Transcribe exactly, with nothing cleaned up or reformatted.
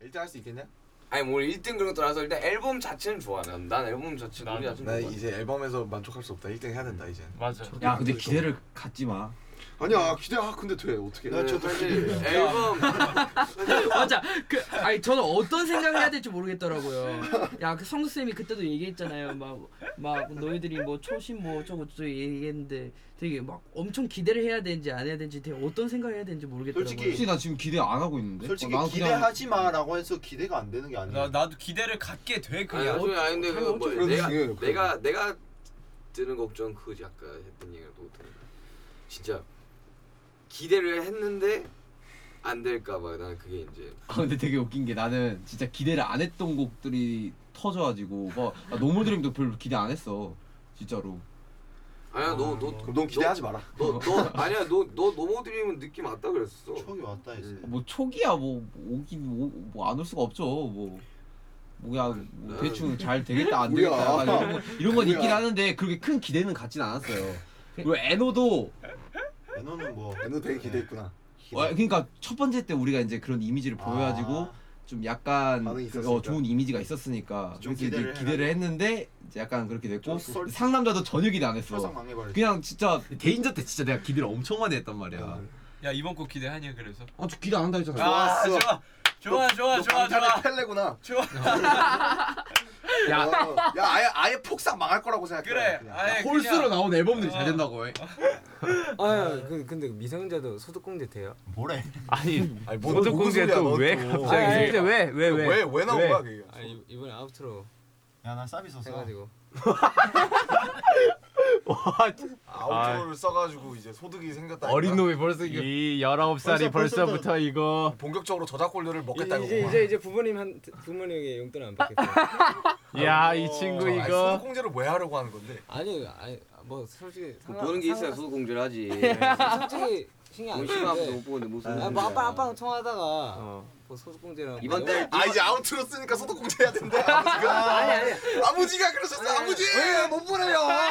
일 등 할 수 있겠냐? 아니 뭐 일 등 그런 거 떠나서 일단 앨범 자체는 좋아. 난, 난 앨범 자체 노래 자체는 나 좋아. 이제 앨범에서 만족할 수 없다. 일 등 해야 된다 이제. 맞아. 야 근데 기대를 갖지 마. 아니야 기대. 아 근데 돼 어떻게? 나 저도 앨범 맞아. 그 아니 저는 어떤 생각을 해야 될지 모르겠더라고요. 야 그 성수 쌤이 그때도 얘기했잖아요. 막 막 너희들이 뭐 초심 뭐 어쩌고 저쩌고 얘기했는데 되게 막 엄청 기대를 해야 되는지 안 해야 되는지 되게 어떤 생각을 해야 되는지 모르겠더라고요. 솔직히- 솔직히 나 지금 기대 안 하고 있는데. 솔직히 어, 나는 그냥- 기대하지 마라고 해서 기대가 안 되는 게 아니야. 나 나도 기대를 갖게 돼 아니 그냥. 나중에 아닌데 그 뭐 그런 내가 중요해요, 그런 내가 내가 드는 걱정 그거지 아까 했던 얘기랑 똑같은 진짜 기대를 했는데 안 될까봐 나는 그게 이제 아 근데 되게 웃긴 게 나는 진짜 기대를 안 했던 곡들이 터져가지고 막 아, 노멀드림도 별로 기대 안 했어 진짜로. 아니야 너너 그럼 넌 기대하지 마라. 너 너 아니야 너 너 노모드림은 느낌 왔다 그랬어. 촉이 왔다 했어. 뭐 초기야 뭐 오긴 뭐 안 올 수가 없죠 뭐. 뭐야 뭐 대충 잘 되겠다 안 되겠다 뭐야. 약간 이런 건 이런 건 뭐야. 있긴 하는데 그렇게 큰 기대는 갖진 않았어요. 그리고 에노도 에너는 뭐 너 되게 기대했구나. 어, 그러니까 첫 번째 때 우리가 이제 그런 이미지를 보여가지고 아. 좀 약간 반응이 그, 있었으니까. 어, 좋은 이미지가 있었으니까 좀 그래서 이제 기대를 기대를 했는데 이제 약간 그렇게 됐고 좀 쏠- 상남자도 전혀 기대 안 했어. 설상 망해버렸어. 그냥 진짜 대인전 때 진짜 내가 기대를 엄청 많이 했단 말이야. 야 이번 곡 기대하냐 그래서. 아, 저 기대 안 한다 했잖아. 아 좋았어. 좋아 좋아 좋아 너 좋아 방탄의 좋아 펠레구나. 좋아. 야, 어, 야 아예 아예 폭삭 망할 거라고 생각해. 그래. 그냥. 아예 홀수로 그냥- 나온 앨범들이 잘 어. 된다고 해. 아, 그 근데 미성년자도 소득공제 돼요? 뭐래? 아니 아니 뭐 소득공제 또 왜 갑자기 아니, 진짜 왜 왜 왜? 왜왜 왜 나온 왜? 거야 그게? 아 이번에 아우트로 야난 쌉 있었어. 해가지고 아우토를 써가지고 이제 소득이 생겼다. 어린 놈이 벌써 이거 이 열아홉 살이 벌써- 벌써부터 이거 본격적으로 저작권료를 먹겠다 이제 이거. 이제 이제 부모님 한 부모님에게 용돈 안 받겠어요. 야 이 친구 아니, 이거 소득공제를 왜 하려고 하는 건데? 아니 아니 뭐 솔직히 그 보는 게 있어야 소득 공제를 하지. 솔직히 신경 안 무심하면 쓰는데 못 보는데 무슨. 아, 뭐 아빠 아빠랑 통화하다가 어. 뭐 소득공제랑 이번 뭐 달 아 이제 아우트로 쓰니까 소득공제 해야 된대. 아버지가. 아니 아니 아버지가 그러셨어. 아버지 못 보내요.